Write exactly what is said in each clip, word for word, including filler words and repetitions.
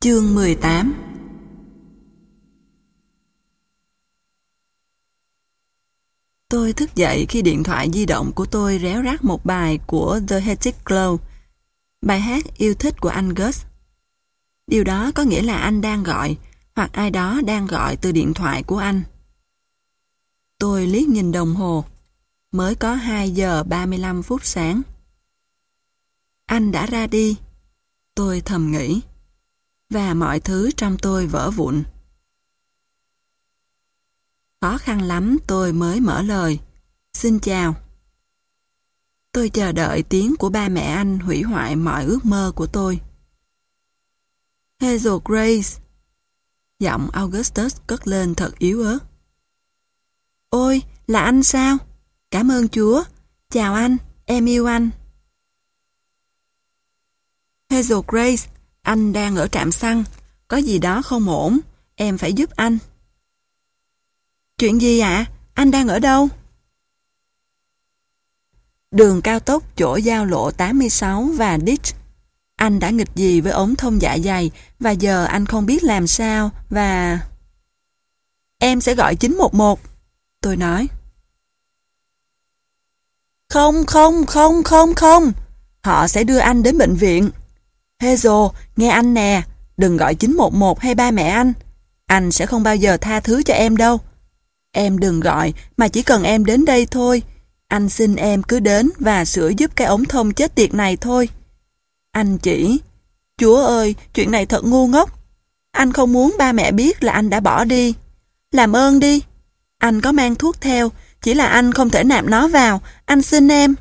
Chương mười tám. Tôi thức dậy khi điện thoại di động của tôi réo rắt một bài của The Hectic Glow, bài hát yêu thích của anh Gus. Điều đó có nghĩa là anh đang gọi, hoặc ai đó đang gọi từ điện thoại của anh. Tôi liếc nhìn đồng hồ, mới có hai giờ ba mươi lăm phút sáng. Anh đã ra đi, tôi thầm nghĩ, và mọi thứ trong tôi vỡ vụn. Khó khăn lắm tôi mới mở lời. Xin chào. Tôi chờ đợi tiếng của ba mẹ anh hủy hoại mọi ước mơ của tôi. Hazel Grace. Giọng Augustus cất lên thật yếu ớt. Ôi, là anh sao? Cảm ơn Chúa. Chào anh, em yêu anh. Hazel Grace, anh đang ở trạm xăng. Có gì đó không ổn. Em phải giúp anh. Chuyện gì ạ? À? Anh đang ở đâu? Đường cao tốc chỗ giao lộ tám mươi sáu và Ditch. Anh đã nghịch gì với ống thông dạ dày và giờ anh không biết làm sao và... Em sẽ gọi chín một một. Tôi nói. Không, không, không, không, không. Họ sẽ đưa anh đến bệnh viện. Hazel, nghe anh nè. Đừng gọi chín một một hay ba mẹ anh. Anh sẽ không bao giờ tha thứ cho em đâu. Em đừng gọi, mà chỉ cần em đến đây thôi. Anh xin em cứ đến và sửa giúp cái ống thông chết tiệt này thôi. Anh chỉ... Chúa ơi, chuyện này thật ngu ngốc. Anh không muốn ba mẹ biết là anh đã bỏ đi. Làm ơn đi. Anh có mang thuốc theo, chỉ là anh không thể nạp nó vào. Anh xin em.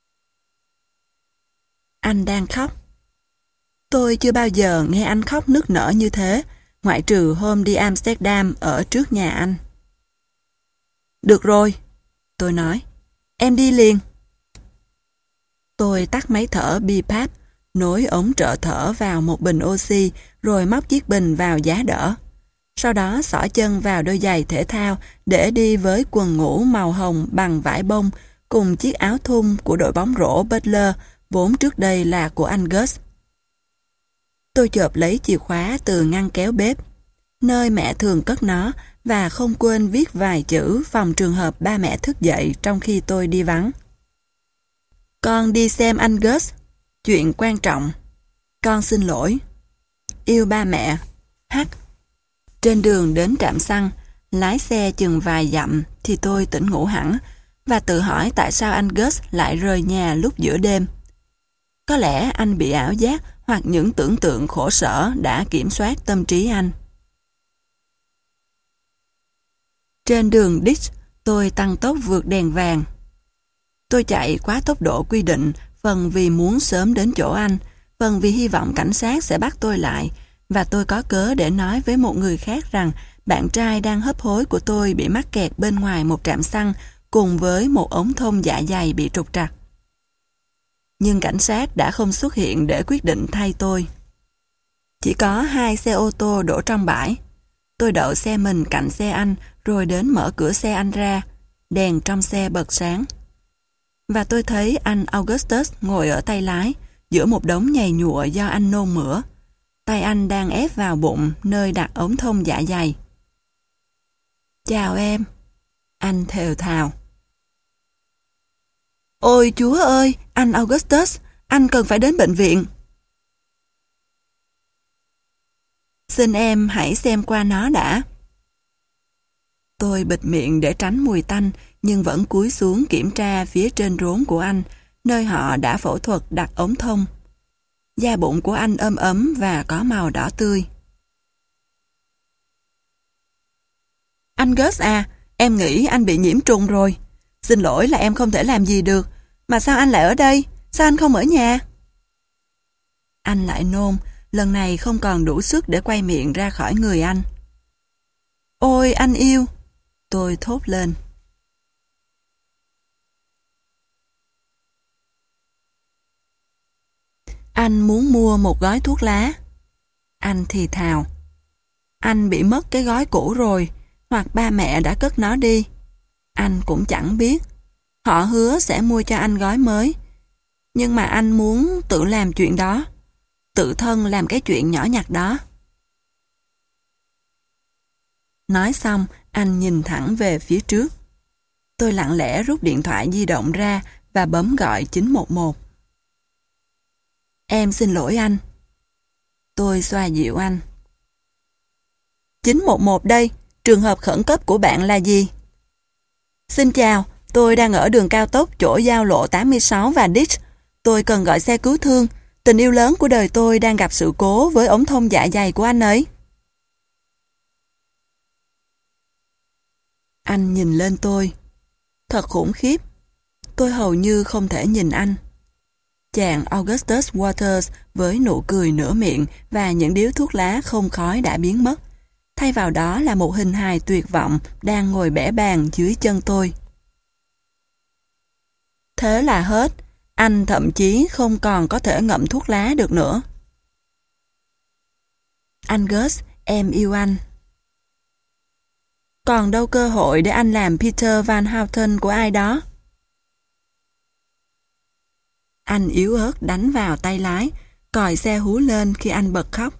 Anh đang khóc. Tôi chưa bao giờ nghe anh khóc nức nở như thế, ngoại trừ hôm đi Amsterdam ở trước nhà anh. Được rồi, tôi nói. Em đi liền. Tôi tắt máy thở bê i páp, nối ống trợ thở vào một bình oxy, rồi móc chiếc bình vào giá đỡ. Sau đó xỏ chân vào đôi giày thể thao để đi với quần ngủ màu hồng bằng vải bông cùng chiếc áo thun của đội bóng rổ Butler, vốn trước đây là của anh Gus. Tôi chộp lấy chìa khóa từ ngăn kéo bếp, nơi mẹ thường cất nó, và không quên viết vài chữ phòng trường hợp ba mẹ thức dậy trong khi tôi đi vắng. Con đi xem anh Gus. Chuyện quan trọng. Con xin lỗi. Yêu ba mẹ. H. Trên đường đến trạm xăng, lái xe chừng vài dặm thì tôi tỉnh ngủ hẳn và tự hỏi tại sao anh Gus lại rời nhà lúc giữa đêm. Có lẽ anh bị ảo giác hoặc những tưởng tượng khổ sở đã kiểm soát tâm trí anh. Trên đường Ditch, tôi tăng tốc vượt đèn vàng. Tôi chạy quá tốc độ quy định, phần vì muốn sớm đến chỗ anh, phần vì hy vọng cảnh sát sẽ bắt tôi lại, và tôi có cớ để nói với một người khác rằng bạn trai đang hấp hối của tôi bị mắc kẹt bên ngoài một trạm xăng cùng với một ống thông dạ dày bị trục trặc. Nhưng cảnh sát đã không xuất hiện để quyết định thay tôi. Chỉ có hai xe ô tô đổ trong bãi. Tôi đậu xe mình cạnh xe anh, rồi đến mở cửa xe anh ra. Đèn trong xe bật sáng. Và tôi thấy anh Augustus ngồi ở tay lái, giữa một đống nhầy nhụa do anh nôn mửa. Tay anh đang ép vào bụng, nơi đặt ống thông dạ dày. Chào em. Anh thều thào. Ôi Chúa ơi, anh Augustus, anh cần phải đến bệnh viện. Xin em hãy xem qua nó đã. Tôi bịt miệng để tránh mùi tanh, nhưng vẫn cúi xuống kiểm tra phía trên rốn của anh, nơi họ đã phẫu thuật đặt ống thông. Da bụng của anh ấm ấm và có màu đỏ tươi. Anh Gus à, em nghĩ anh bị nhiễm trùng rồi. Xin lỗi là em không thể làm gì được. Mà sao anh lại ở đây? Sao anh không ở nhà? Anh lại nôn, lần này không còn đủ sức để quay miệng ra khỏi người anh. Ôi anh yêu! Tôi thốt lên. Anh muốn mua một gói thuốc lá. Anh thì thào. Anh bị mất cái gói cũ rồi, hoặc ba mẹ đã cất nó đi. Anh cũng chẳng biết. Họ hứa sẽ mua cho anh gói mới. Nhưng mà anh muốn tự làm chuyện đó. Tự thân làm cái chuyện nhỏ nhặt đó. Nói xong, anh nhìn thẳng về phía trước. Tôi lặng lẽ rút điện thoại di động ra và bấm gọi chín một một. Em xin lỗi anh. Tôi xoa dịu anh. chín một một đây, trường hợp khẩn cấp của bạn là gì? Xin chào, tôi đang ở đường cao tốc chỗ giao lộ tám mươi sáu và Ditch. Tôi cần gọi xe cứu thương. Tình yêu lớn của đời tôi đang gặp sự cố với ống thông dạ dày của anh ấy. Anh nhìn lên tôi. Thật khủng khiếp. Tôi hầu như không thể nhìn anh. Chàng Augustus Waters với nụ cười nửa miệng và những điếu thuốc lá không khói đã biến mất. Thay vào đó là một hình hài tuyệt vọng đang ngồi bẽ bàng dưới chân tôi. Thế là hết. Anh thậm chí không còn có thể ngậm thuốc lá được nữa. Anh Gus, em yêu anh. Còn đâu cơ hội để anh làm Peter Van Houten của ai đó. Anh yếu ớt đánh vào tay lái, còi xe hú lên khi anh bật khóc.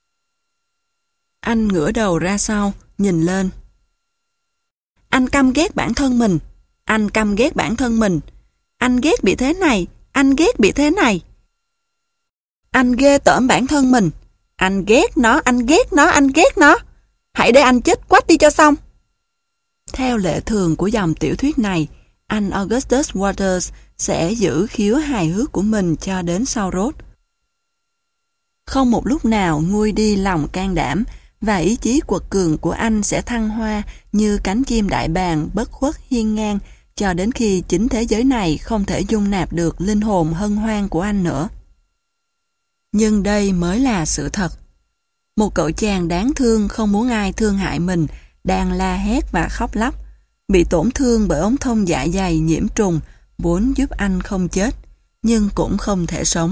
Anh ngửa đầu ra sau, nhìn lên. Anh căm ghét bản thân mình. Anh căm ghét bản thân mình. Anh ghét bị thế này. Anh ghét bị thế này. Anh ghê tởm bản thân mình. Anh ghét nó, anh ghét nó, anh ghét nó. Hãy để anh chết quách đi cho xong. Theo lệ thường của dòng tiểu thuyết này, anh Augustus Waters sẽ giữ khiếu hài hước của mình cho đến sau rốt. Không một lúc nào nguôi đi lòng can đảm, và ý chí quật cường của anh sẽ thăng hoa như cánh chim đại bàng bất khuất hiên ngang cho đến khi chính thế giới này không thể dung nạp được linh hồn hân hoan của anh nữa. Nhưng đây mới là sự thật. Một cậu chàng đáng thương không muốn ai thương hại mình, đang la hét và khóc lóc, bị tổn thương bởi ống thông dạ dày nhiễm trùng, muốn giúp anh không chết, nhưng cũng không thể sống.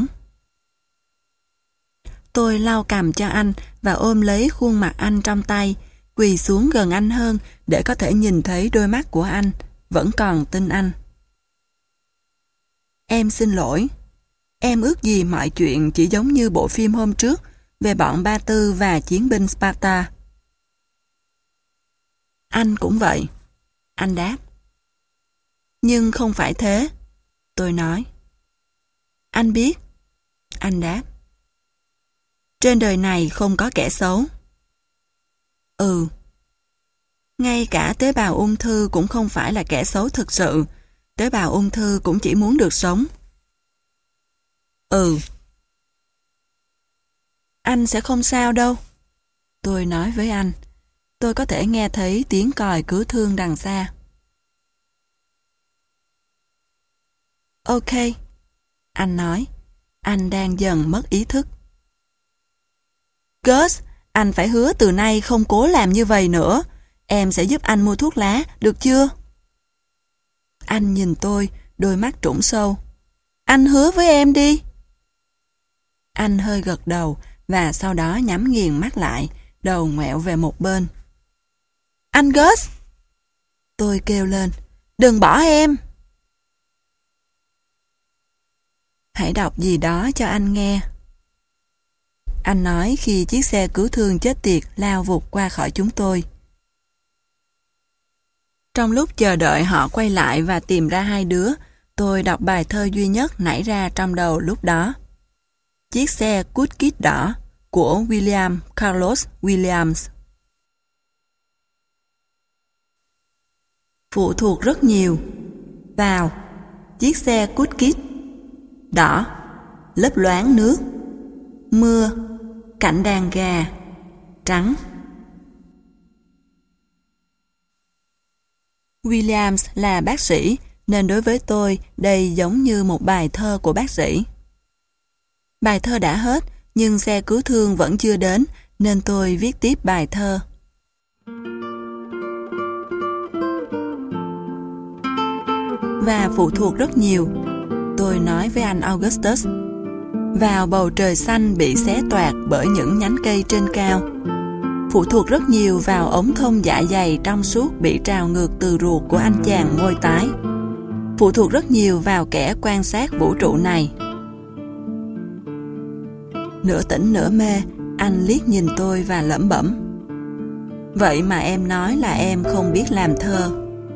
Tôi lau cằm cho anh và ôm lấy khuôn mặt anh trong tay, quỳ xuống gần anh hơn để có thể nhìn thấy đôi mắt của anh, vẫn còn tin anh. Em xin lỗi. Em ước gì mọi chuyện chỉ giống như bộ phim hôm trước về bọn Ba Tư và chiến binh Sparta. Anh cũng vậy. Anh đáp. Nhưng không phải thế. Tôi nói. Anh biết. Anh đáp. Trên đời này không có kẻ xấu. Ừ. Ngay cả tế bào ung thư cũng không phải là kẻ xấu thực sự. Tế bào ung thư cũng chỉ muốn được sống. Ừ. Anh sẽ không sao đâu. Tôi nói với anh. Tôi có thể nghe thấy tiếng còi cứu thương đằng xa. Ok. Anh nói. Anh đang dần mất ý thức. Gus, anh phải hứa từ nay không cố làm như vậy nữa. Em sẽ giúp anh mua thuốc lá, được chưa? Anh nhìn tôi, đôi mắt trũng sâu. Anh hứa với em đi. Anh hơi gật đầu và sau đó nhắm nghiền mắt lại, đầu ngoẹo về một bên. Anh Gus! Tôi kêu lên. Đừng bỏ em! Hãy đọc gì đó cho anh nghe. Anh nói khi chiếc xe cứu thương chết tiệt lao vụt qua khỏi chúng tôi. Trong lúc chờ đợi họ quay lại và tìm ra hai đứa, tôi đọc bài thơ duy nhất nảy ra trong đầu lúc đó. Chiếc xe cút kít đỏ của William Carlos Williams. Phụ thuộc rất nhiều vào chiếc xe cút kít đỏ, lấp loáng nước, mưa, cảnh đàn gà, trắng. Williams là bác sĩ, nên đối với tôi đây giống như một bài thơ của bác sĩ. Bài thơ đã hết, nhưng xe cứu thương vẫn chưa đến, nên tôi viết tiếp bài thơ. Và phụ thuộc rất nhiều, tôi nói với anh Augustus, vào bầu trời xanh bị xé toạc bởi những nhánh cây trên cao. Phụ thuộc rất nhiều vào ống thông dạ dày trong suốt bị trào ngược từ ruột của anh chàng môi tái. Phụ thuộc rất nhiều vào kẻ quan sát vũ trụ này. Nửa tỉnh nửa mê, anh liếc nhìn tôi và lẩm bẩm. Vậy mà em nói là em không biết làm thơ.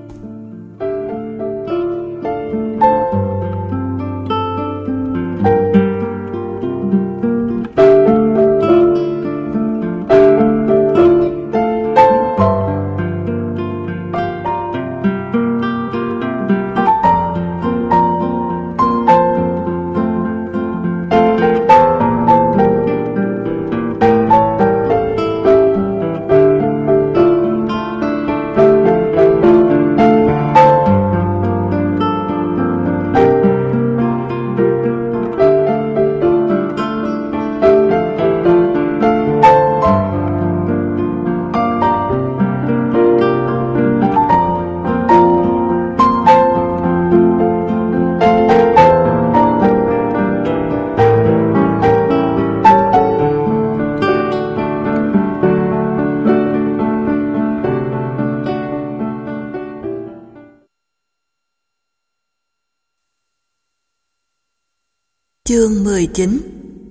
Chương mười chín.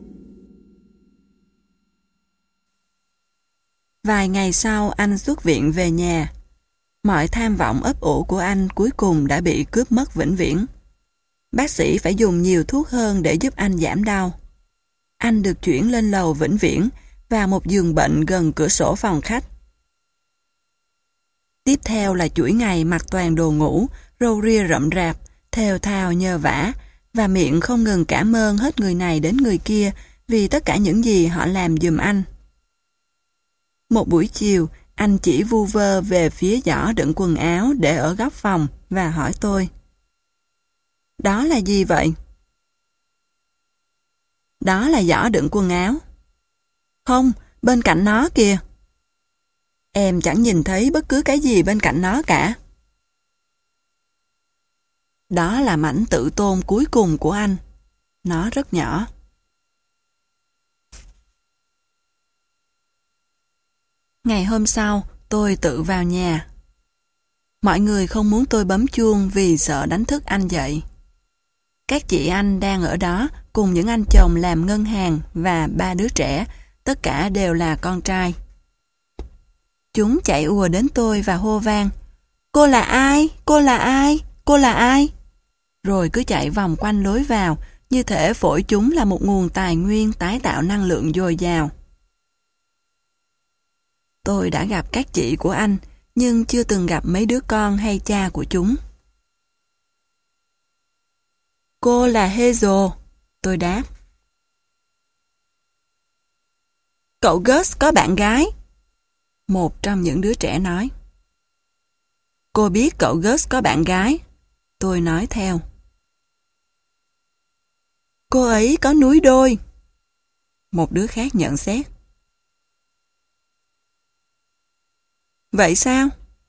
Vài ngày sau anh xuất viện về nhà. Mọi tham vọng ấp ủ của anh cuối cùng đã bị cướp mất vĩnh viễn. Bác sĩ phải dùng nhiều thuốc hơn để giúp anh giảm đau. Anh được chuyển lên lầu vĩnh viễn và một giường bệnh gần cửa sổ phòng khách. Tiếp theo là chuỗi ngày mặc toàn đồ ngủ, râu ria rậm rạp, thều thào nhờ vả, và miệng không ngừng cảm ơn hết người này đến người kia vì tất cả những gì họ làm giùm anh. Một buổi chiều, anh chỉ vu vơ về phía giỏ đựng quần áo để ở góc phòng và hỏi tôi: "Đó là gì vậy?" "Đó là giỏ đựng quần áo." "Không, bên cạnh nó kìa." "Em chẳng nhìn thấy bất cứ cái gì bên cạnh nó cả." Đó là mảnh tự tôn cuối cùng của anh. Nó rất nhỏ. Ngày hôm sau, tôi tự vào nhà. Mọi người không muốn tôi bấm chuông vì sợ đánh thức anh dậy. Các chị anh đang ở đó cùng những anh chồng làm ngân hàng và ba đứa trẻ, tất cả đều là con trai. Chúng chạy ùa đến tôi và hô vang: "Cô là ai? Cô là ai? Cô là ai?" Rồi cứ chạy vòng quanh lối vào, như thể phổi chúng là một nguồn tài nguyên tái tạo năng lượng dồi dào. Tôi đã gặp các chị của anh, nhưng chưa từng gặp mấy đứa con hay cha của chúng. "Cô là Hazel," tôi đáp. "Cậu Gus có bạn gái," một trong những đứa trẻ nói. "Cô biết cậu Gus có bạn gái," tôi nói theo. "Cô ấy có núi đôi," một đứa khác nhận xét. "Vậy sao?"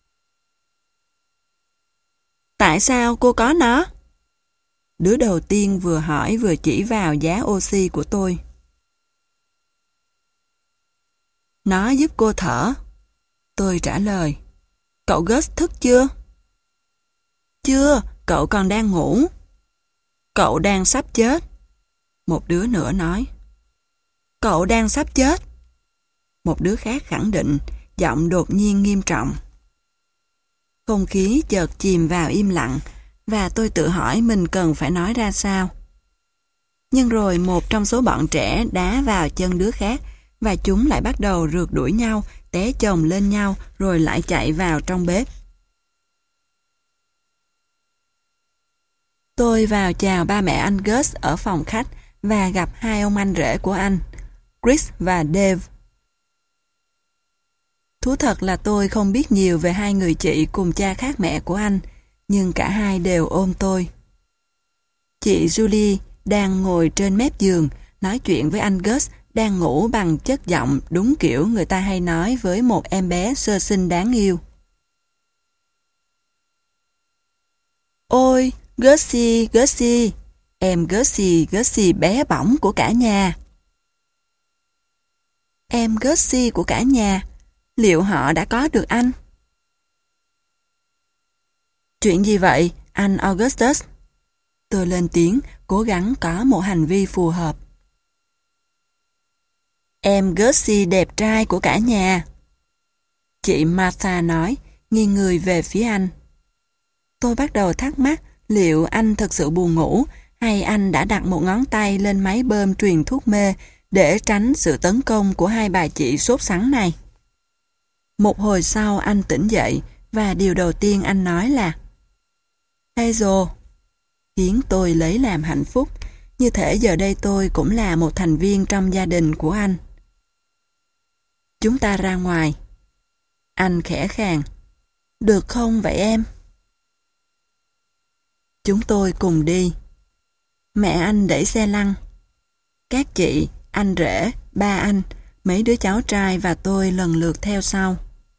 "Tại sao cô có nó?" Đứa đầu tiên vừa hỏi vừa chỉ vào giá oxy của tôi. "Nó giúp cô thở," tôi trả lời. "Cậu Gus thức chưa?" "Chưa, cậu còn đang ngủ." "Cậu đang sắp chết," một đứa nữa nói. "Cậu đang sắp chết," một đứa khác khẳng định, giọng đột nhiên nghiêm trọng. Không khí chợt chìm vào im lặng, và tôi tự hỏi mình cần phải nói ra sao. Nhưng rồi một trong số bọn trẻ đá vào chân đứa khác, và chúng lại bắt đầu rượt đuổi nhau, té chồng lên nhau, rồi lại chạy vào trong bếp. Tôi vào chào ba mẹ anh Gus ở phòng khách và gặp hai ông anh rể của anh, Chris và Dave. Thú thật là tôi không biết nhiều về hai người chị cùng cha khác mẹ của anh, nhưng cả hai đều ôm tôi. Chị Julie đang ngồi trên mép giường, nói chuyện với anh Gus đang ngủ bằng chất giọng đúng kiểu người ta hay nói với một em bé sơ sinh đáng yêu. "Ôi, Gussie, Gussie, em Gussie, Gussie bé bỏng của cả nhà." Em Gussie của cả nhà, liệu họ đã có được anh? "Chuyện gì vậy, anh Augustus?" Tôi lên tiếng, cố gắng có một hành vi phù hợp. "Em Gussie đẹp trai của cả nhà." Chị Martha nói, nghiêng người về phía anh. Tôi bắt đầu thắc mắc liệu anh thật sự buồn ngủ hay anh đã đặt một ngón tay lên máy bơm truyền thuốc mê để tránh sự tấn công của hai bà chị sốt sắng này. Một hồi sau anh tỉnh dậy và điều đầu tiên anh nói là Hazel, khiến tôi lấy làm hạnh phúc, như thể giờ đây tôi cũng là một thành viên trong gia đình của anh. Chúng ta ra ngoài. Anh khẽ khàng. Được không vậy em? Chúng tôi cùng đi. Mẹ anh đẩy xe lăn. Các chị, anh rể, ba anh, mấy đứa cháu trai và tôi lần lượt theo sau.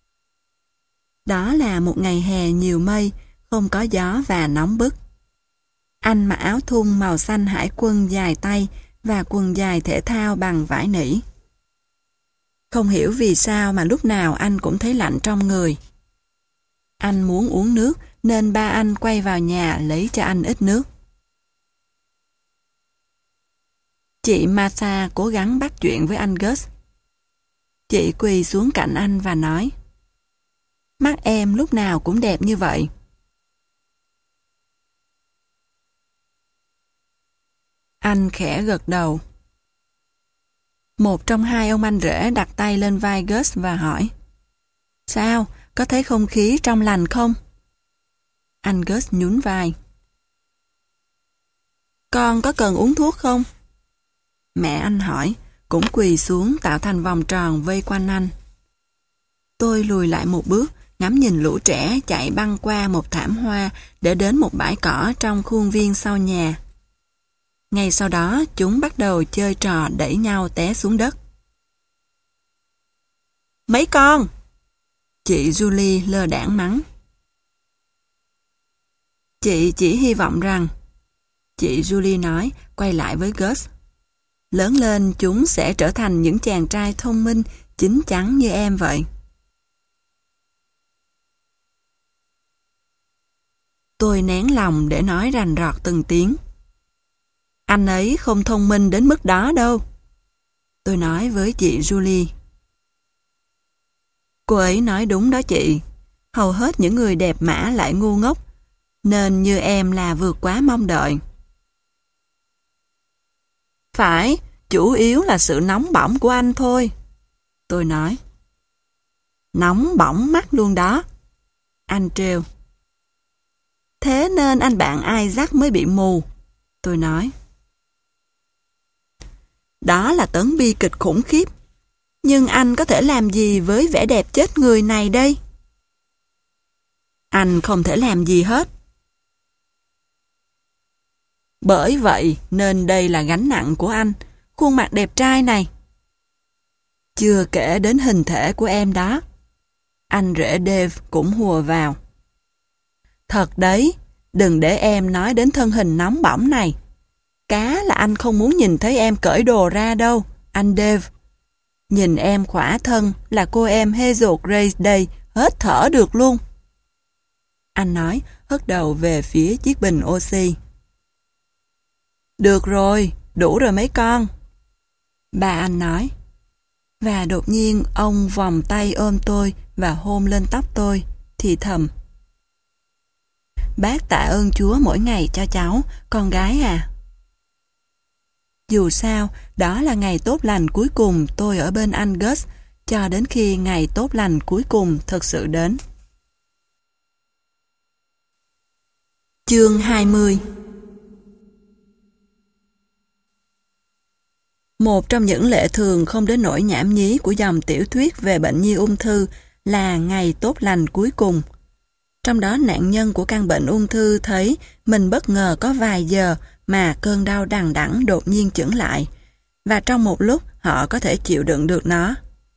Đó là một ngày hè nhiều mây, không có gió và nóng bức. Anh mặc áo thun màu xanh hải quân dài tay và quần dài thể thao bằng vải nỉ. Không hiểu vì sao mà lúc nào anh cũng thấy lạnh trong người. Anh muốn uống nước nên ba anh quay vào nhà lấy cho anh ít nước. Chị Martha cố gắng bắt chuyện với anh Gus. Chị quỳ xuống cạnh anh và nói, mắt em lúc nào cũng đẹp như vậy. Anh khẽ gật đầu. Một trong hai ông anh rể đặt tay lên vai Gus và hỏi, sao, có thấy không khí trong lành không? Anh Gus nhún vai. Con có cần uống thuốc không? Mẹ anh hỏi, cũng quỳ xuống tạo thành vòng tròn vây quanh anh. Tôi lùi lại một bước, ngắm nhìn lũ trẻ chạy băng qua một thảm hoa để đến một bãi cỏ trong khuôn viên sau nhà. Ngay sau đó, chúng bắt đầu chơi trò đẩy nhau té xuống đất. Mấy con! Chị Julie lơ đãng mắng. Chị chỉ hy vọng rằng, chị Julie nói, quay lại với Gus. Lớn lên chúng sẽ trở thành những chàng trai thông minh, chín chắn như em vậy. Tôi nén lòng để nói rành rọt từng tiếng. Anh ấy không thông minh đến mức đó đâu. Tôi nói với chị Julie. Cô ấy nói đúng đó chị. Hầu hết những người đẹp mã lại ngu ngốc, nên như em là vượt quá mong đợi. Phải, chủ yếu là sự nóng bỏng của anh thôi. Tôi nói. Nóng bỏng mắt luôn đó. Anh trêu. Thế nên anh bạn Isaac mới bị mù. Tôi nói. Đó là tấn bi kịch khủng khiếp. Nhưng anh có thể làm gì với vẻ đẹp chết người này đây? Anh không thể làm gì hết. Bởi vậy nên đây là gánh nặng của anh, khuôn mặt đẹp trai này. Chưa kể đến hình thể của em đó. Anh rể Dave cũng hùa vào. Thật đấy, đừng để em nói đến thân hình nóng bỏng này. Cá là anh không muốn nhìn thấy em cởi đồ ra đâu, anh Dave. Nhìn em khỏa thân là cô em Hazel Grace đây, hết thở được luôn. Anh nói, hất đầu về phía chiếc bình oxy. Được rồi, đủ rồi mấy con. Bà anh nói. Và đột nhiên ông vòng tay ôm tôi và hôn lên tóc tôi, thì thầm. Bác tạ ơn Chúa mỗi ngày cho cháu, con gái à. Dù sao, đó là ngày tốt lành cuối cùng tôi ở bên anh Gus, cho đến khi ngày tốt lành cuối cùng thực sự đến. Chương hai mươi. Một trong những lệ thường không đến nỗi nhảm nhí của dòng tiểu thuyết về bệnh nhi ung thư là ngày tốt lành cuối cùng. Trong đó nạn nhân của căn bệnh ung thư thấy mình bất ngờ có vài giờ mà cơn đau đằng đẵng đột nhiên chững lại, và trong một lúc họ có thể chịu đựng được nó.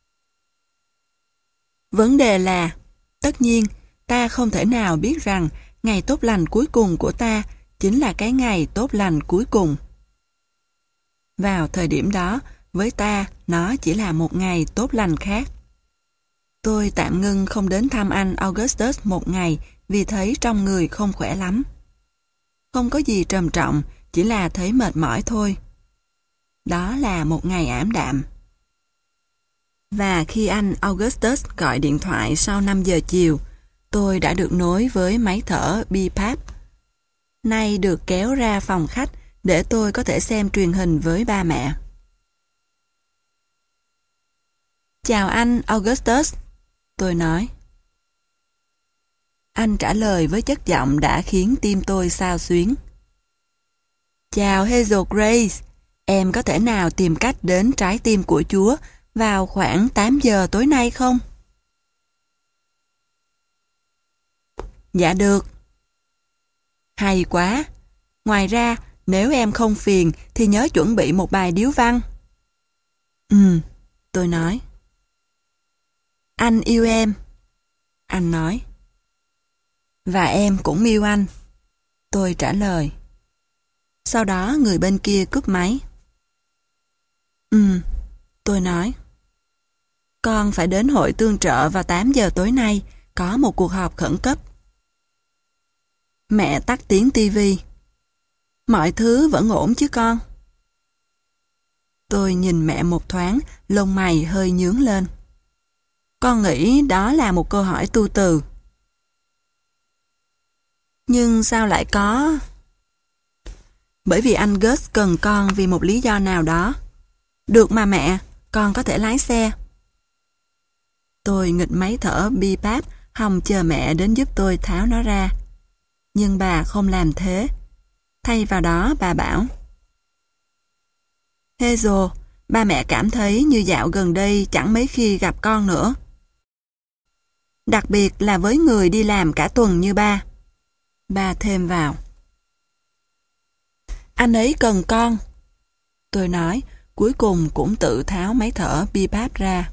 Vấn đề là, tất nhiên, ta không thể nào biết rằng ngày tốt lành cuối cùng của ta chính là cái ngày tốt lành cuối cùng. Vào thời điểm đó, với ta, nó chỉ là một ngày tốt lành khác. Tôi tạm ngưng không đến thăm anh Augustus một ngày vì thấy trong người không khỏe lắm. Không có gì trầm trọng, chỉ là thấy mệt mỏi thôi. Đó là một ngày ảm đạm. Và khi anh Augustus gọi điện thoại sau năm giờ chiều, tôi đã được nối với máy thở bê pê a pê, nay được kéo ra phòng khách để tôi có thể xem truyền hình với ba mẹ. Chào anh Augustus, tôi nói. Anh trả lời với chất giọng đã khiến tim tôi xao xuyến. Chào Hazel Grace, em có thể nào tìm cách đến trái tim của Chúa vào khoảng tám giờ tối nay không? Dạ được. Hay quá. Ngoài ra, nếu em không phiền thì nhớ chuẩn bị một bài điếu văn. Ừ, tôi nói. Anh yêu em. Anh nói. Và em cũng yêu anh. Tôi trả lời. Sau đó người bên kia cúp máy. Ừ, tôi nói. Con phải đến hội tương trợ vào tám giờ tối nay, có một cuộc họp khẩn cấp. Mẹ tắt tiếng tivi. Mọi thứ vẫn ổn chứ con? Tôi nhìn mẹ một thoáng, lông mày hơi nhướng lên. Con nghĩ đó là một câu hỏi tu từ. Nhưng sao lại có... Bởi vì anh Gus cần con vì một lý do nào đó. Được mà mẹ, con có thể lái xe. Tôi nghịch máy thở bê pê a pê, hòng chờ mẹ đến giúp tôi tháo nó ra. Nhưng bà không làm thế. Thay vào đó bà bảo: Hazel, ba mẹ cảm thấy như dạo gần đây chẳng mấy khi gặp con nữa. Đặc biệt là với người đi làm cả tuần như ba. Ba thêm vào. Anh ấy cần con. Tôi nói, cuối cùng cũng tự tháo máy thở bê pê a pê ra.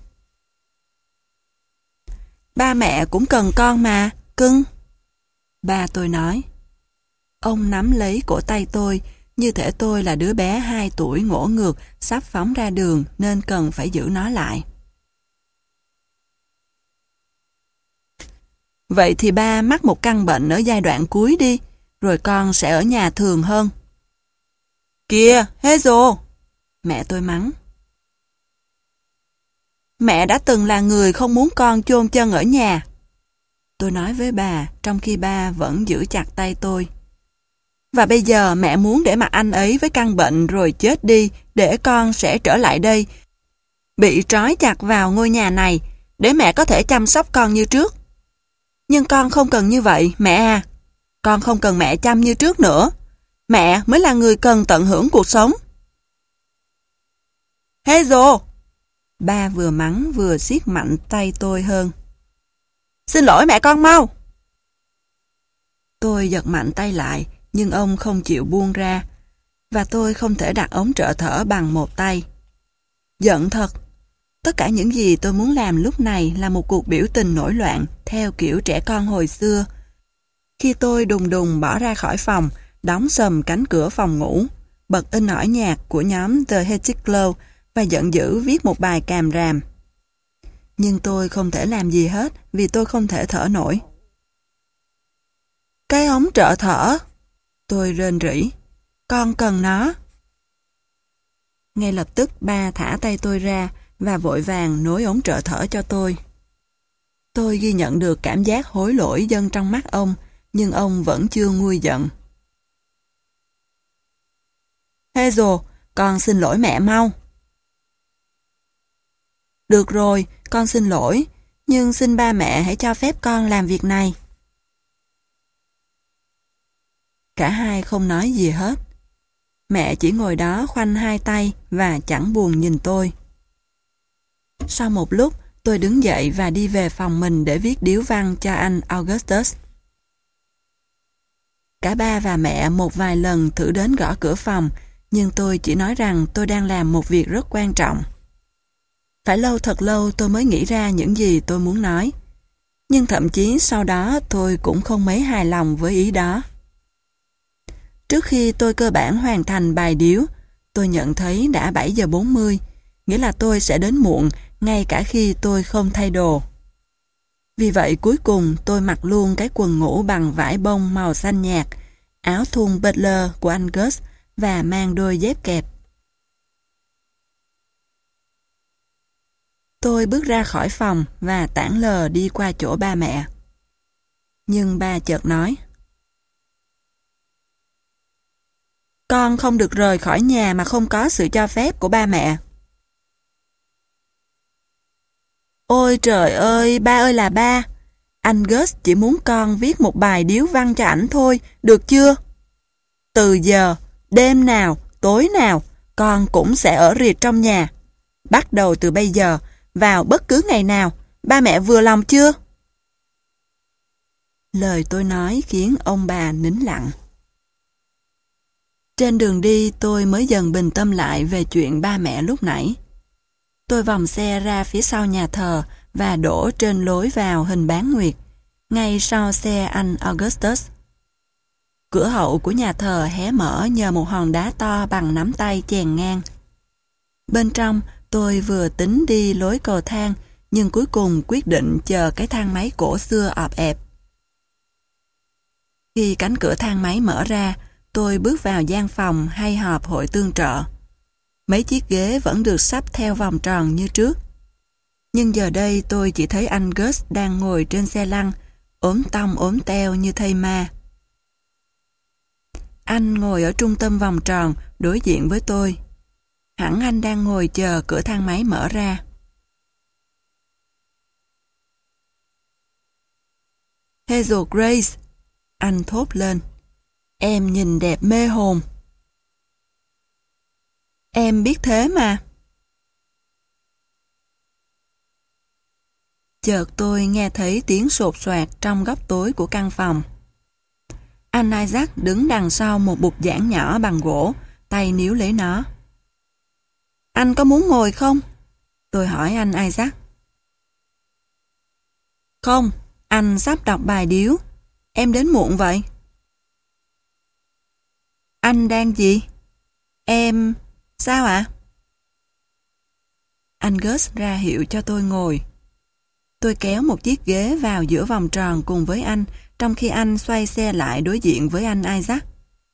Ba mẹ cũng cần con mà, cưng. Ba tôi nói. Ông nắm lấy cổ tay tôi, như thể tôi là đứa bé hai tuổi ngỗ ngược sắp phóng ra đường nên cần phải giữ nó lại. Vậy thì ba mắc một căn bệnh ở giai đoạn cuối đi, rồi con sẽ ở nhà thường hơn. Kìa, Hazel! Mẹ tôi mắng. Mẹ đã từng là người không muốn con chôn chân ở nhà. Tôi nói với bà, trong khi ba vẫn giữ chặt tay tôi. Và bây giờ mẹ muốn để mặc anh ấy với căn bệnh rồi chết đi, để con sẽ trở lại đây, bị trói chặt vào ngôi nhà này, để mẹ có thể chăm sóc con như trước. Nhưng con không cần như vậy, mẹ à. Con không cần mẹ chăm như trước nữa. Mẹ mới là người cần tận hưởng cuộc sống. Hazel! Ba vừa mắng vừa siết mạnh tay tôi hơn. Xin lỗi mẹ con mau! Tôi giật mạnh tay lại, nhưng ông không chịu buông ra, và tôi không thể đặt ống trợ thở bằng một tay. Giận thật! Tất cả những gì tôi muốn làm lúc này là một cuộc biểu tình nổi loạn theo kiểu trẻ con hồi xưa. Khi tôi đùng đùng bỏ ra khỏi phòng, đóng sầm cánh cửa phòng ngủ, bật in ỏi nhạc của nhóm The Hectic Glow và giận dữ viết một bài càm ràm. Nhưng tôi không thể làm gì hết vì tôi không thể thở nổi. Cái ống trợ thở! Tôi rên rỉ. Con cần nó. Ngay lập tức ba thả tay tôi ra và vội vàng nối ống trợ thở cho tôi. Tôi ghi nhận được cảm giác hối lỗi dâng trong mắt ông, nhưng ông vẫn chưa nguôi giận. Hazel, con xin lỗi mẹ mau. Được rồi, con xin lỗi, nhưng xin ba mẹ hãy cho phép con làm việc này. Cả hai không nói gì hết. Mẹ chỉ ngồi đó khoanh hai tay và chẳng buồn nhìn tôi. Sau một lúc, tôi đứng dậy và đi về phòng mình để viết điếu văn cho anh Augustus. Cả ba và mẹ một vài lần thử đến gõ cửa phòng, nhưng tôi chỉ nói rằng tôi đang làm một việc rất quan trọng. Phải lâu thật lâu tôi mới nghĩ ra những gì tôi muốn nói. Nhưng thậm chí sau đó tôi cũng không mấy hài lòng với ý đó. Trước khi tôi cơ bản hoàn thành bài điếu, tôi nhận thấy đã bảy giờ bốn mươi, nghĩa là tôi sẽ đến muộn ngay cả khi tôi không thay đồ. Vì vậy cuối cùng tôi mặc luôn cái quần ngủ bằng vải bông màu xanh nhạt, áo thun Butler của anh Gus và mang đôi dép kẹp. Tôi bước ra khỏi phòng và tản lờ đi qua chỗ ba mẹ. Nhưng ba chợt nói: Con không được rời khỏi nhà mà không có sự cho phép của ba mẹ. Ôi trời ơi, ba ơi là ba! Anh Gus chỉ muốn con viết một bài điếu văn cho ảnh thôi, được chưa? Từ giờ, đêm nào, tối nào, con cũng sẽ ở riệt trong nhà. Bắt đầu từ bây giờ, vào bất cứ ngày nào, ba mẹ vừa lòng chưa? Lời tôi nói khiến ông bà nín lặng. Trên đường đi tôi mới dần bình tâm lại về chuyện ba mẹ lúc nãy. Tôi vòng xe ra phía sau nhà thờ và đổ trên lối vào hình bán nguyệt, ngay sau xe anh Augustus. Cửa hậu của nhà thờ hé mở nhờ một hòn đá to bằng nắm tay chèn ngang. Bên trong tôi vừa tính đi lối cầu thang, nhưng cuối cùng quyết định chờ cái thang máy cổ xưa ọp ẹp. Khi cánh cửa thang máy mở ra, tôi bước vào gian phòng hay họp hội tương trợ. Mấy chiếc ghế vẫn được sắp theo vòng tròn như trước. Nhưng giờ đây tôi chỉ thấy anh Gus đang ngồi trên xe lăn, ốm tông ốm teo như thây ma. Anh ngồi ở trung tâm vòng tròn, đối diện với tôi. Hẳn anh đang ngồi chờ cửa thang máy mở ra. Hazel Grace, anh thốt lên. Em nhìn đẹp mê hồn. Em biết thế mà. Chợt tôi nghe thấy tiếng sột soạt trong góc tối của căn phòng. Anh Isaac đứng đằng sau một bục giảng nhỏ bằng gỗ, tay níu lấy nó. Anh có muốn ngồi không? Tôi hỏi anh Isaac. Không, anh sắp đọc bài điếu. Em đến muộn vậy. Anh đang gì? Em... Sao ạ? Anh Gus ra hiệu cho tôi ngồi. Tôi kéo một chiếc ghế vào giữa vòng tròn cùng với anh, trong khi anh xoay xe lại đối diện với anh Isaac.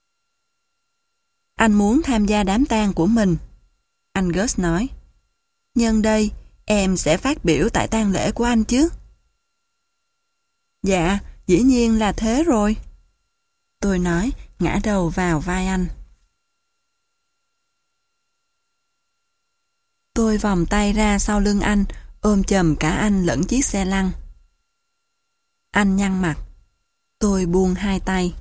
Anh muốn tham gia đám tang của mình, anh Gus nói. Nhân đây, em sẽ phát biểu tại tang lễ của anh chứ? Dạ, dĩ nhiên là thế rồi. Tôi nói, ngã đầu vào vai anh. Tôi vòng tay ra sau lưng anh, ôm chầm cả anh lẫn chiếc xe lăn. Anh nhăn mặt. Tôi buông hai tay.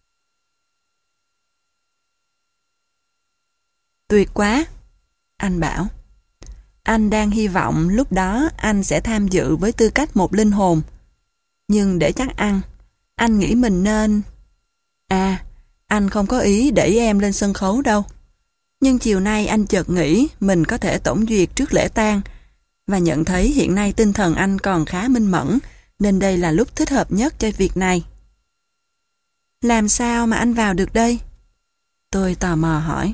Tuyệt quá, anh bảo. Anh đang hy vọng lúc đó anh sẽ tham dự với tư cách một linh hồn. Nhưng để chắc ăn, anh nghĩ mình nên... À, anh không có ý đẩy em lên sân khấu đâu. Nhưng chiều nay anh chợt nghĩ mình có thể tổng duyệt trước lễ tang và nhận thấy hiện nay tinh thần anh còn khá minh mẫn, nên đây là lúc thích hợp nhất cho việc này. Làm sao mà anh vào được đây? Tôi tò mò hỏi.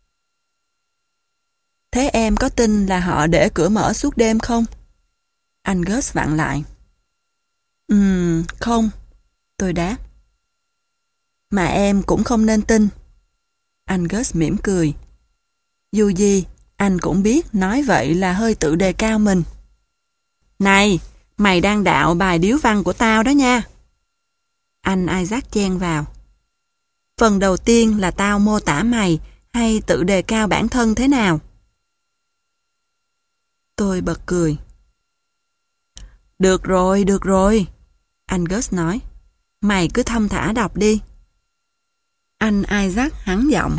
Thế em có tin là họ để cửa mở suốt đêm không? Anh Gus vặn lại. Ừm, không. Tôi đáp. Mà em cũng không nên tin. Anh Gus mỉm cười. Dù gì, anh cũng biết nói vậy là hơi tự đề cao mình. Này, mày đang đạo bài điếu văn của tao đó nha. Anh Isaac chen vào. Phần đầu tiên là tao mô tả mày hay tự đề cao bản thân thế nào? Tôi bật cười. Được rồi, được rồi. Anh Gus nói. Mày cứ thong thả đọc đi. Anh Isaac hắn giọng.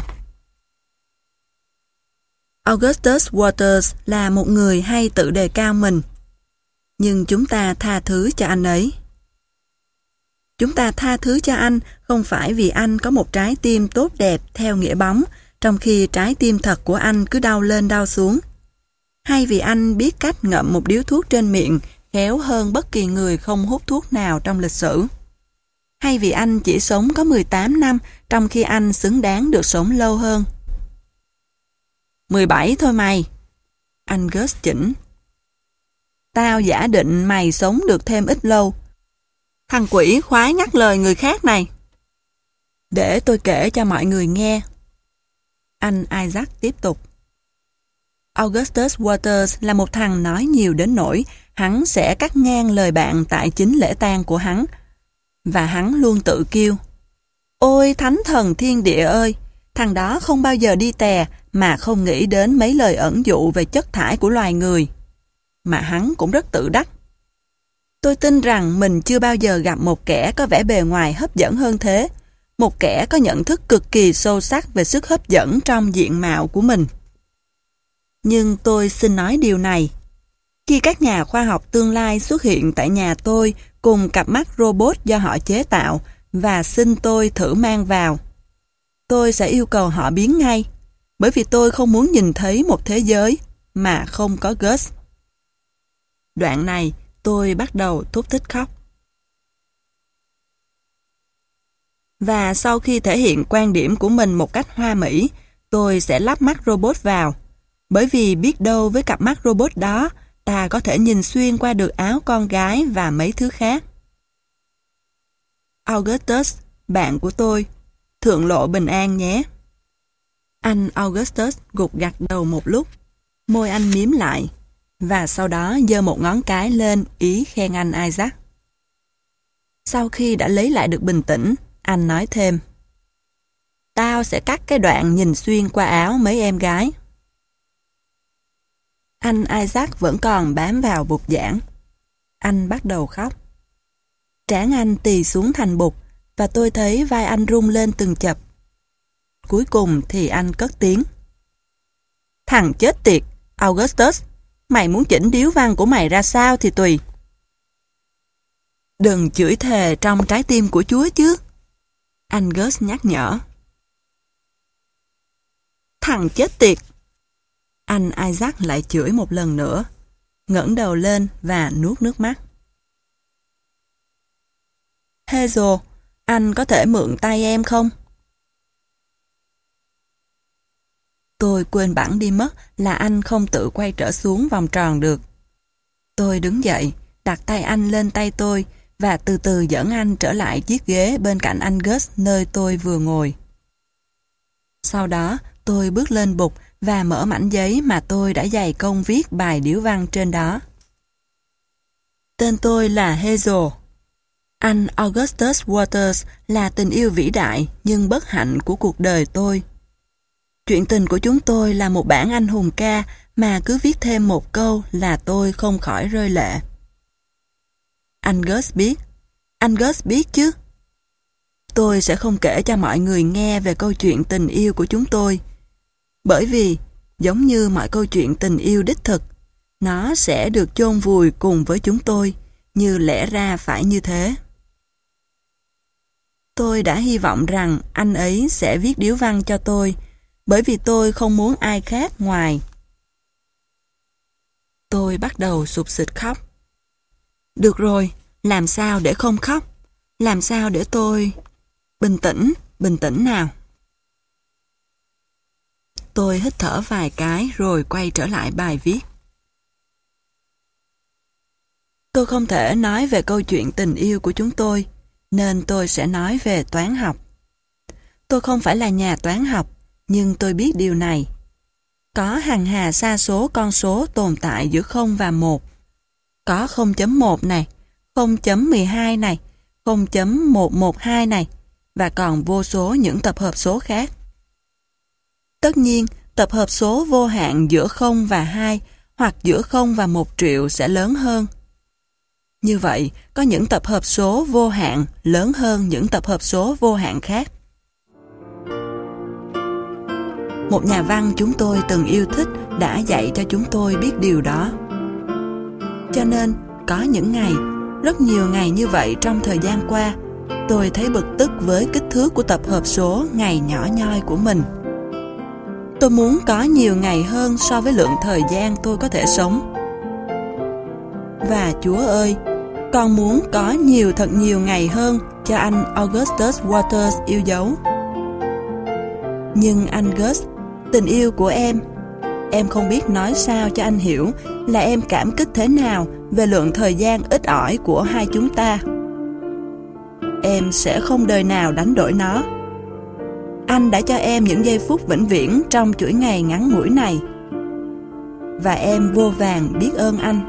Augustus Waters là một người hay tự đề cao mình. Nhưng chúng ta tha thứ cho anh ấy. Chúng ta tha thứ cho anh không phải vì anh có một trái tim tốt đẹp theo nghĩa bóng, trong khi trái tim thật của anh cứ đau lên đau xuống. Hay vì anh biết cách ngậm một điếu thuốc trên miệng khéo hơn bất kỳ người không hút thuốc nào trong lịch sử. Hay vì anh chỉ sống có mười tám năm trong khi anh xứng đáng được sống lâu hơn. mười bảy thôi mày. Anh Gus chỉnh. Tao giả định mày sống được thêm ít lâu. Thằng quỷ khoái ngắt lời người khác này. Để tôi kể cho mọi người nghe. Anh Isaac tiếp tục. Augustus Waters là một thằng nói nhiều đến nỗi hắn sẽ cắt ngang lời bạn tại chính lễ tang của hắn. Và hắn luôn tự kêu: "Ôi thánh thần thiên địa ơi, thằng đó không bao giờ đi tè mà không nghĩ đến mấy lời ẩn dụ về chất thải của loài người." Mà hắn cũng rất tự đắc. Tôi tin rằng mình chưa bao giờ gặp một kẻ có vẻ bề ngoài hấp dẫn hơn thế, một kẻ có nhận thức cực kỳ sâu sắc về sức hấp dẫn trong diện mạo của mình. Nhưng tôi xin nói điều này. Khi các nhà khoa học tương lai xuất hiện tại nhà tôi cùng cặp mắt robot do họ chế tạo và xin tôi thử mang vào, tôi sẽ yêu cầu họ biến ngay, bởi vì tôi không muốn nhìn thấy một thế giới mà không có Gus. Đoạn này, tôi bắt đầu thút thít khóc. Và sau khi thể hiện quan điểm của mình một cách hoa mỹ, tôi sẽ lắp mắt robot vào, bởi vì biết đâu với cặp mắt robot đó, ta có thể nhìn xuyên qua được áo con gái và mấy thứ khác. Augustus, bạn của tôi, thượng lộ bình an nhé. Anh Augustus gục gặt đầu một lúc, môi anh mím lại, và sau đó giơ một ngón cái lên ý khen anh Isaac. Sau khi đã lấy lại được bình tĩnh, anh nói thêm: "Tao sẽ cắt cái đoạn nhìn xuyên qua áo mấy em gái." Anh Isaac vẫn còn bám vào bục giảng. Anh bắt đầu khóc. Trán anh tì xuống thành bục và tôi thấy vai anh rung lên từng chập. Cuối cùng thì anh cất tiếng: "Thằng chết tiệt, Augustus, mày muốn chỉnh điếu văn của mày ra sao thì tùy." "Đừng chửi thề trong trái tim của Chúa chứ," anh Gus nhắc nhở. "Thằng chết tiệt!" Anh Isaac lại chửi một lần nữa, ngẩng đầu lên và nuốt nước mắt. "Hazel, anh có thể mượn tay em không?" Tôi quên bẵng đi mất là anh không tự quay trở xuống vòng tròn được. Tôi đứng dậy, đặt tay anh lên tay tôi và từ từ dẫn anh trở lại chiếc ghế bên cạnh anh Gus nơi tôi vừa ngồi. Sau đó, tôi bước lên bục và mở mảnh giấy mà tôi đã dày công viết bài điếu văn trên đó. Tên tôi là Hazel. Anh Augustus Waters là tình yêu vĩ đại nhưng bất hạnh của cuộc đời tôi. Chuyện tình của chúng tôi là một bản anh hùng ca mà cứ viết thêm một câu là tôi không khỏi rơi lệ. Anh Gus biết. Anh Gus biết chứ. Tôi sẽ không kể cho mọi người nghe về câu chuyện tình yêu của chúng tôi. Bởi vì, giống như mọi câu chuyện tình yêu đích thực, nó sẽ được chôn vùi cùng với chúng tôi, như lẽ ra phải như thế. Tôi đã hy vọng rằng anh ấy sẽ viết điếu văn cho tôi, bởi vì tôi không muốn ai khác ngoài. Tôi bắt đầu sụp sịt khóc. Được rồi, làm sao để không khóc? Làm sao để tôi... Bình tĩnh, bình tĩnh nào. Tôi hít thở vài cái rồi quay trở lại bài viết. Tôi không thể nói về câu chuyện tình yêu của chúng tôi, nên tôi sẽ nói về toán học. Tôi không phải là nhà toán học, nhưng tôi biết điều này. Có hàng hà sa số con số tồn tại giữa không và một. Có không chấm một này, không chấm mười hai này, không chấm một một hai này, và còn vô số những tập hợp số khác. Tất nhiên, tập hợp số vô hạn giữa không và hai hoặc giữa không và một triệu sẽ lớn hơn. Như vậy, có những tập hợp số vô hạn lớn hơn những tập hợp số vô hạn khác. Một nhà văn chúng tôi từng yêu thích đã dạy cho chúng tôi biết điều đó. Cho nên, có những ngày, rất nhiều ngày như vậy trong thời gian qua, tôi thấy bực tức với kích thước của tập hợp số ngày nhỏ nhoi của mình. Tôi muốn có nhiều ngày hơn so với lượng thời gian tôi có thể sống. Và Chúa ơi, con muốn có nhiều thật nhiều ngày hơn cho anh Augustus Waters yêu dấu. Nhưng anh Gus, tình yêu của em, em không biết nói sao cho anh hiểu là em cảm kích thế nào về lượng thời gian ít ỏi của hai chúng ta. Em sẽ không đời nào đánh đổi nó. Anh đã cho em những giây phút vĩnh viễn trong chuỗi ngày ngắn ngủi này. và em vô vàn biết ơn anh.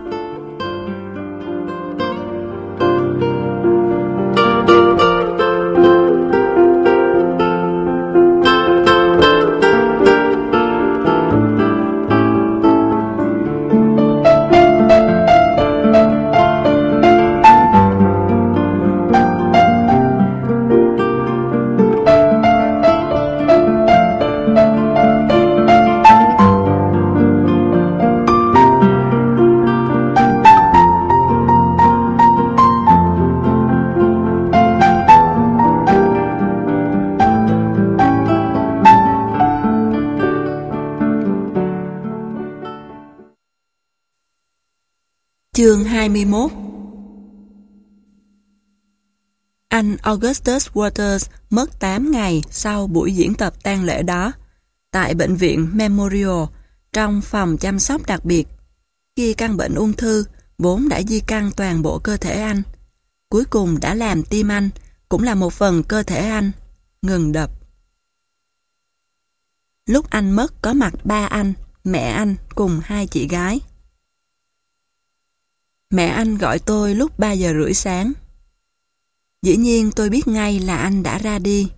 Chương hai mươi mốt. Anh Augustus Waters mất tám ngày sau buổi diễn tập tang lễ đó tại bệnh viện Memorial trong phòng chăm sóc đặc biệt, khi căn bệnh ung thư vốn đã di căn toàn bộ cơ thể anh, cuối cùng đã làm tim anh, cũng là một phần cơ thể anh, ngừng đập. Lúc anh mất có mặt ba anh, mẹ anh cùng hai chị gái. Mẹ anh gọi tôi lúc ba giờ rưỡi sáng. Dĩ nhiên tôi biết ngay là anh đã ra đi.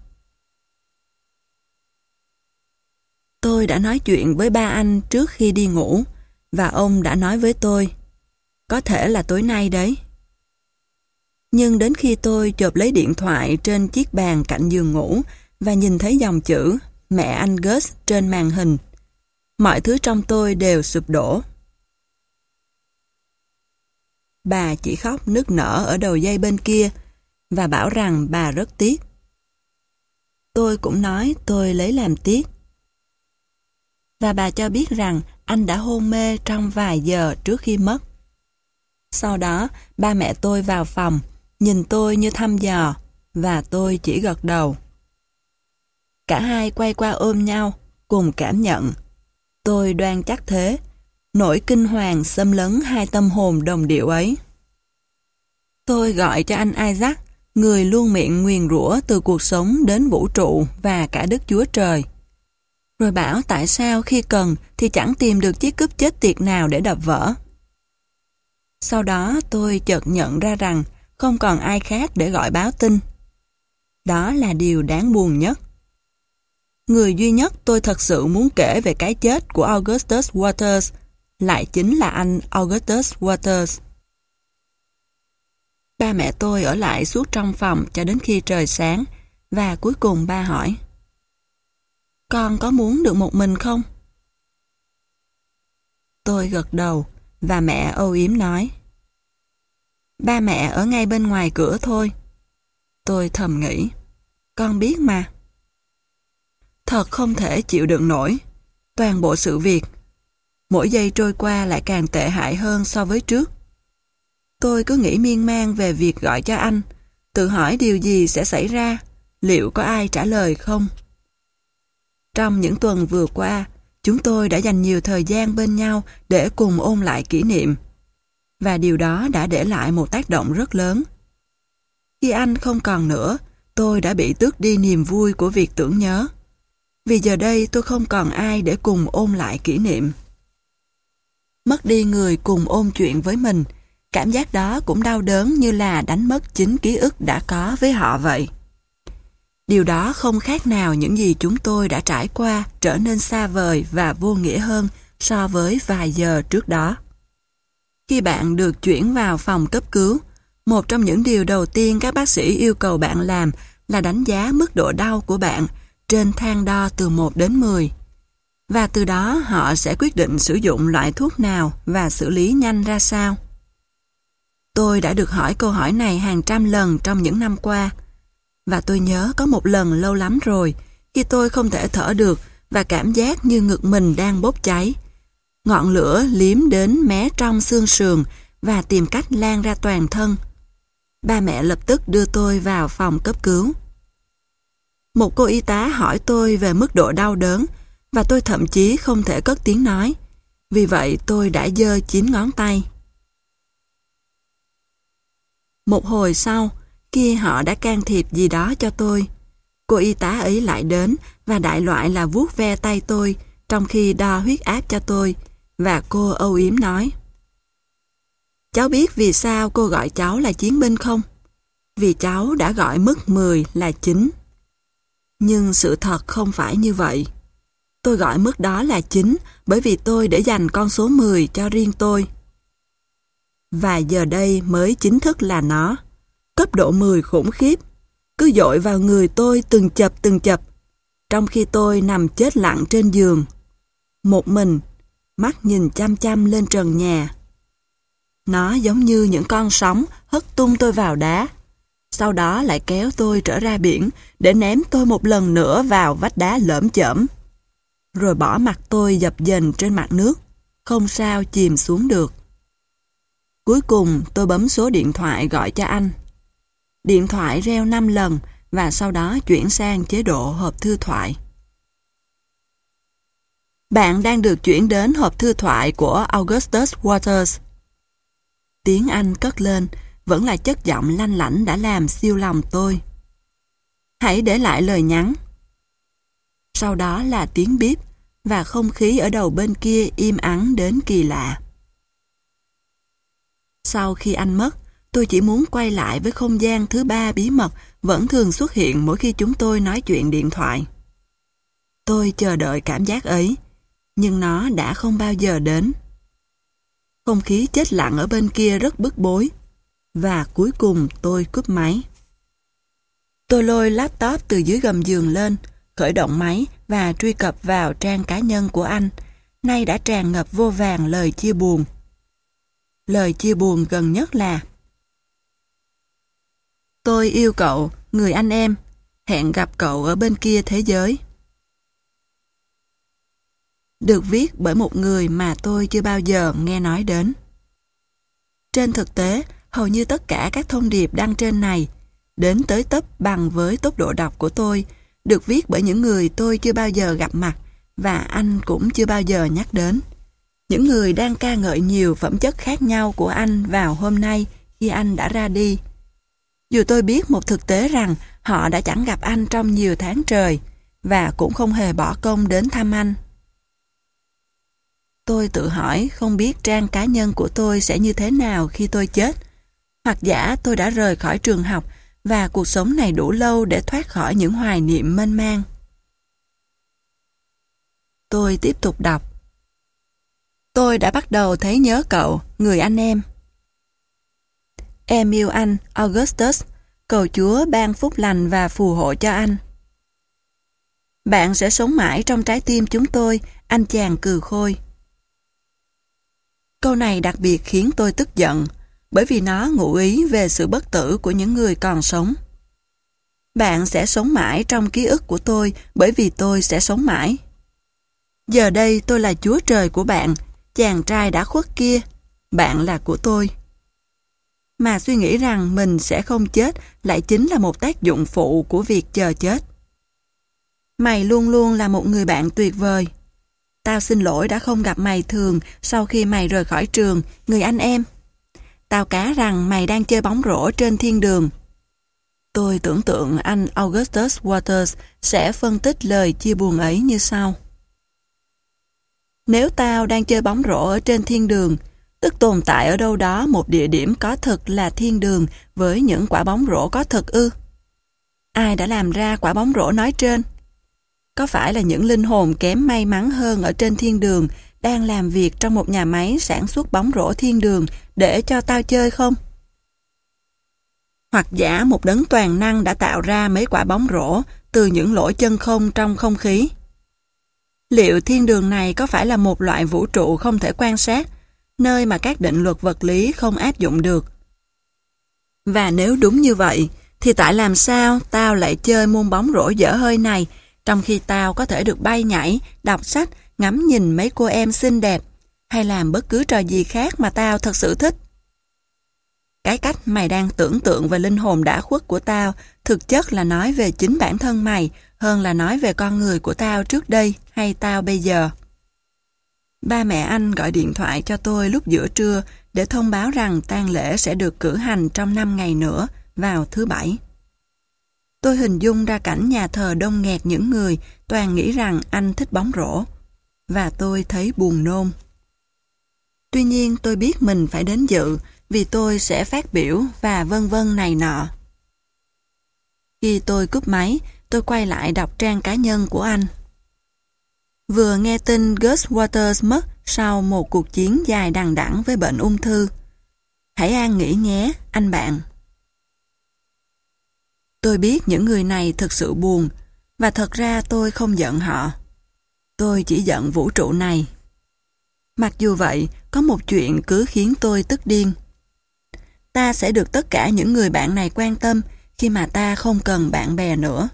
Tôi đã nói chuyện với ba anh trước khi đi ngủ, và ông đã nói với tôi, có thể là tối nay đấy. Nhưng đến khi tôi chộp lấy điện thoại trên chiếc bàn cạnh giường ngủ và nhìn thấy dòng chữ mẹ anh Gus trên màn hình, mọi thứ trong tôi đều sụp đổ. Bà chỉ khóc nức nở ở đầu dây bên kia và bảo rằng bà rất tiếc. Tôi cũng nói tôi lấy làm tiếc. Và bà cho biết rằng anh đã hôn mê trong vài giờ trước khi mất. Sau đó, ba mẹ tôi vào phòng, nhìn tôi như thăm dò, và tôi chỉ gật đầu. Cả hai quay qua ôm nhau, cùng cảm nhận. Tôi đoan chắc thế, nỗi kinh hoàng xâm lấn hai tâm hồn đồng điệu ấy. Tôi gọi cho anh Isaac, người luôn miệng nguyền rủa từ cuộc sống đến vũ trụ và cả Đức Chúa Trời. Rồi bảo tại sao khi cần thì chẳng tìm được chiếc cúp chết tiệt nào để đập vỡ. Sau đó tôi chợt nhận ra rằng không còn ai khác để gọi báo tin. Đó là điều đáng buồn nhất. Người duy nhất tôi thật sự muốn kể về cái chết của Augustus Waters lại chính là anh Augustus Waters. Ba mẹ tôi ở lại suốt trong phòng cho đến khi trời sáng, và cuối cùng ba hỏi, con có muốn được một mình không? Tôi gật đầu, và mẹ âu yếm nói, ba mẹ ở ngay bên ngoài cửa thôi. Tôi thầm nghĩ, con biết mà. Thật không thể chịu đựng nổi, toàn bộ sự việc. Mỗi giây trôi qua lại càng tệ hại hơn so với trước. Tôi cứ nghĩ miên man về việc gọi cho anh, tự hỏi điều gì sẽ xảy ra, liệu có ai trả lời không? Trong những tuần vừa qua, chúng tôi đã dành nhiều thời gian bên nhau để cùng ôn lại kỷ niệm, và điều đó đã để lại một tác động rất lớn. Khi anh không còn nữa, tôi đã bị tước đi niềm vui của việc tưởng nhớ, vì giờ đây tôi không còn ai để cùng ôn lại kỷ niệm. Mất đi người cùng ôn chuyện với mình, cảm giác đó cũng đau đớn như là đánh mất chính ký ức đã có với họ vậy. Điều đó không khác nào những gì chúng tôi đã trải qua trở nên xa vời và vô nghĩa hơn so với vài giờ trước đó. Khi bạn được chuyển vào phòng cấp cứu, một trong những điều đầu tiên các bác sĩ yêu cầu bạn làm là đánh giá mức độ đau của bạn trên thang đo từ một đến mười. Và từ đó họ sẽ quyết định sử dụng loại thuốc nào và xử lý nhanh ra sao. Tôi đã được hỏi câu hỏi này hàng trăm lần trong những năm qua. Và tôi nhớ có một lần lâu lắm rồi, khi tôi không thể thở được và cảm giác như ngực mình đang bốc cháy. Ngọn lửa liếm đến mé trong xương sườn và tìm cách lan ra toàn thân. Ba mẹ lập tức đưa tôi vào phòng cấp cứu. Một cô y tá hỏi tôi về mức độ đau đớn, và tôi thậm chí không thể cất tiếng nói. Vì vậy tôi đã giơ chín ngón tay. Một hồi sau, khi họ đã can thiệp gì đó cho tôi, cô y tá ấy lại đến và đại loại là vuốt ve tay tôi trong khi đo huyết áp cho tôi, và cô âu yếm nói: "Cháu biết vì sao cô gọi cháu là chiến binh không? Vì cháu đã gọi mức mười là chín. Nhưng sự thật không phải như vậy. Tôi gọi mức đó là chín bởi vì tôi để dành con số mười cho riêng tôi. Và giờ đây mới chính thức là nó. Cấp độ mười khủng khiếp. Cứ dội vào người tôi từng chập từng chập. Trong khi tôi nằm chết lặng trên giường. Một mình, mắt nhìn chăm chăm lên trần nhà. Nó giống như những con sóng hất tung tôi vào đá. Sau đó lại kéo tôi trở ra biển để ném tôi một lần nữa vào vách đá lởm chởm. Rồi bỏ mặt tôi dập dềnh trên mặt nước, không sao chìm xuống được. Cuối cùng tôi bấm số điện thoại gọi cho anh. Điện thoại reo năm lần và sau đó chuyển sang chế độ hộp thư thoại. Bạn đang được chuyển đến hộp thư thoại của Augustus Waters. Tiếng Anh cất lên, vẫn là chất giọng lanh lảnh đã làm siêu lòng tôi. Hãy để lại lời nhắn. Sau đó là tiếng bíp và không khí ở đầu bên kia im ắng đến kỳ lạ. Sau khi anh mất, tôi chỉ muốn quay lại với không gian thứ ba bí mật vẫn thường xuất hiện mỗi khi chúng tôi nói chuyện điện thoại. Tôi chờ đợi cảm giác ấy, nhưng nó đã không bao giờ đến. Không khí chết lặng ở bên kia rất bức bối, và cuối cùng tôi cúp máy. Tôi lôi laptop từ dưới gầm giường lên, khởi động máy và truy cập vào trang cá nhân của anh, nay đã tràn ngập vô vàn lời chia buồn. Lời chia buồn gần nhất là: "Tôi yêu cậu, người anh em, hẹn gặp cậu ở bên kia thế giới." Được viết bởi một người mà tôi chưa bao giờ nghe nói đến. Trên thực tế, hầu như tất cả các thông điệp đăng trên này, đến tới tấp bằng với tốc độ đọc của tôi, được viết bởi những người tôi chưa bao giờ gặp mặt và anh cũng chưa bao giờ nhắc đến. Những người đang ca ngợi nhiều phẩm chất khác nhau của anh vào hôm nay khi anh đã ra đi. Dù tôi biết một thực tế rằng họ đã chẳng gặp anh trong nhiều tháng trời và cũng không hề bỏ công đến thăm anh. Tôi tự hỏi không biết trang cá nhân của tôi sẽ như thế nào khi tôi chết, hoặc giả tôi đã rời khỏi trường học và cuộc sống này đủ lâu để thoát khỏi những hoài niệm mênh mang. Tôi tiếp tục đọc. Tôi đã bắt đầu thấy nhớ cậu, người anh em. Em yêu anh, Augustus, cầu Chúa ban phúc lành và phù hộ cho anh. Bạn sẽ sống mãi trong trái tim chúng tôi, anh chàng cừ khôi. Câu này đặc biệt khiến tôi tức giận, bởi vì nó ngụ ý về sự bất tử của những người còn sống. Bạn sẽ sống mãi trong ký ức của tôi bởi vì tôi sẽ sống mãi. Giờ đây tôi là Chúa Trời của bạn, chàng trai đã khuất kia, bạn là của tôi. Mà suy nghĩ rằng mình sẽ không chết lại chính là một tác dụng phụ của việc chờ chết. Mày luôn luôn là một người bạn tuyệt vời. Tao xin lỗi đã không gặp mày thường sau khi mày rời khỏi trường, người anh em. Tao cá rằng mày đang chơi bóng rổ trên thiên đường. Tôi tưởng tượng anh Augustus Waters sẽ phân tích lời chia buồn ấy như sau. Nếu tao đang chơi bóng rổ ở trên thiên đường, tức tồn tại ở đâu đó một địa điểm có thực là thiên đường với những quả bóng rổ có thực ư? Ai đã làm ra quả bóng rổ nói trên? Có phải là những linh hồn kém may mắn hơn ở trên thiên đường đang làm việc trong một nhà máy sản xuất bóng rổ thiên đường để cho tao chơi không? Hoặc giả một đấng toàn năng đã tạo ra mấy quả bóng rổ từ những lỗ chân không trong không khí? Liệu thiên đường này có phải là một loại vũ trụ không thể quan sát, nơi mà các định luật vật lý không áp dụng được? Và nếu đúng như vậy, thì tại làm sao tao lại chơi môn bóng rổ dở hơi này, trong khi tao có thể được bay nhảy, đọc sách, ngắm nhìn mấy cô em xinh đẹp, hay làm bất cứ trò gì khác mà tao thật sự thích? Cái cách mày đang tưởng tượng về linh hồn đã khuất của tao thực chất là nói về chính bản thân mày hơn là nói về con người của tao trước đây hay tao bây giờ. Ba mẹ anh gọi điện thoại cho tôi lúc giữa trưa để thông báo rằng tang lễ sẽ được cử hành trong năm ngày nữa vào thứ Bảy. Tôi hình dung ra cảnh nhà thờ đông nghẹt những người toàn nghĩ rằng anh thích bóng rổ, và tôi thấy buồn nôn. Tuy nhiên tôi biết mình phải đến dự vì tôi sẽ phát biểu và vân vân này nọ. Khi tôi cúp máy, tôi quay lại đọc trang cá nhân của anh. Vừa nghe tin Gus Waters mất sau một cuộc chiến dài đằng đẵng với bệnh ung thư. Hãy an nghỉ nhé, anh bạn. Tôi biết những người này thực sự buồn, và thật ra tôi không giận họ. Tôi chỉ giận vũ trụ này. Mặc dù vậy, có một chuyện cứ khiến tôi tức điên. Ta sẽ được tất cả những người bạn này quan tâm khi mà ta không cần bạn bè nữa.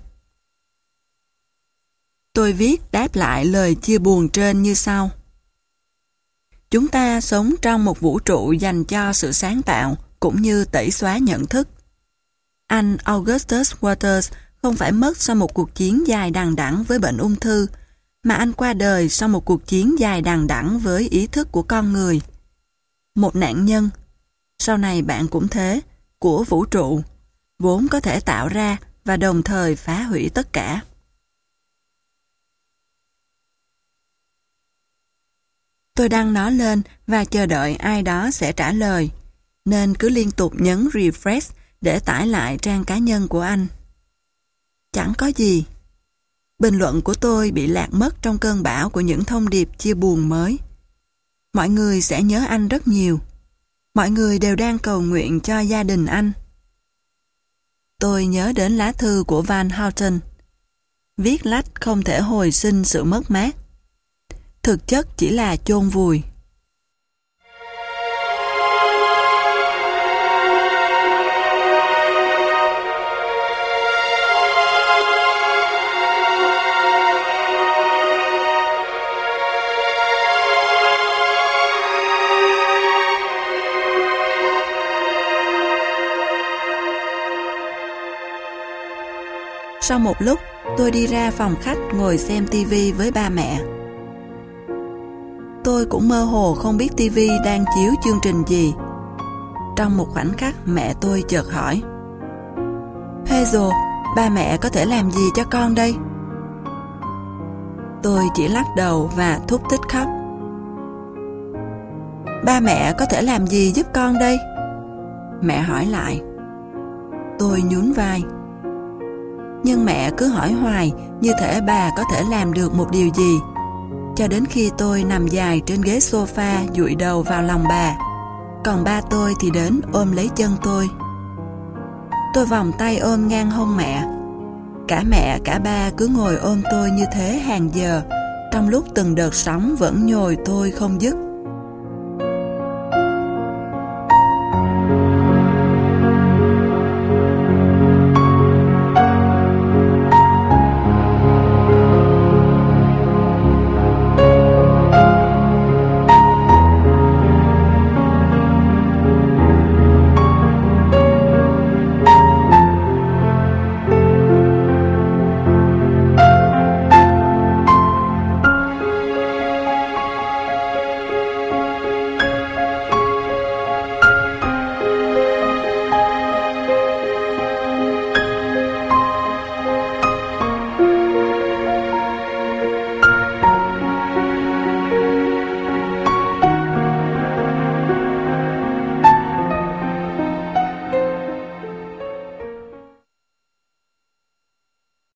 Tôi viết đáp lại lời chia buồn trên như sau. Chúng ta sống trong một vũ trụ dành cho sự sáng tạo cũng như tẩy xóa nhận thức. Anh Augustus Waters không phải mất sau một cuộc chiến dài đằng đẵng với bệnh ung thư, mà anh qua đời sau một cuộc chiến dài đằng đẵng với ý thức của con người. Một nạn nhân, sau này bạn cũng thế, của vũ trụ, vốn có thể tạo ra và đồng thời phá hủy tất cả. Tôi đăng nó lên và chờ đợi ai đó sẽ trả lời, nên cứ liên tục nhấn refresh để tải lại trang cá nhân của anh. Chẳng có gì. Bình luận của tôi bị lạc mất trong cơn bão của những thông điệp chia buồn mới. Mọi người sẽ nhớ anh rất nhiều. Mọi người đều đang cầu nguyện cho gia đình anh. Tôi nhớ đến lá thư của Van Houten. Viết lách không thể hồi sinh sự mất mát. Thực chất chỉ là chôn vùi. Sau một lúc, tôi đi ra phòng khách ngồi xem tivi với ba mẹ. Tôi cũng mơ hồ không biết tivi đang chiếu chương trình gì. Trong một khoảnh khắc mẹ tôi chợt hỏi: Hazel, ba mẹ có thể làm gì cho con đây? Tôi chỉ lắc đầu và thúc thích khóc. Ba mẹ có thể làm gì giúp con đây? Mẹ hỏi lại. Tôi nhún vai. Nhưng mẹ cứ hỏi hoài như thể bà có thể làm được một điều gì, cho đến khi tôi nằm dài trên ghế sofa dụi đầu vào lòng bà, còn ba tôi thì đến ôm lấy chân tôi. Tôi vòng tay ôm ngang hông mẹ. Cả mẹ cả ba cứ ngồi ôm tôi như thế hàng giờ, trong lúc từng đợt sóng vẫn nhồi tôi không dứt.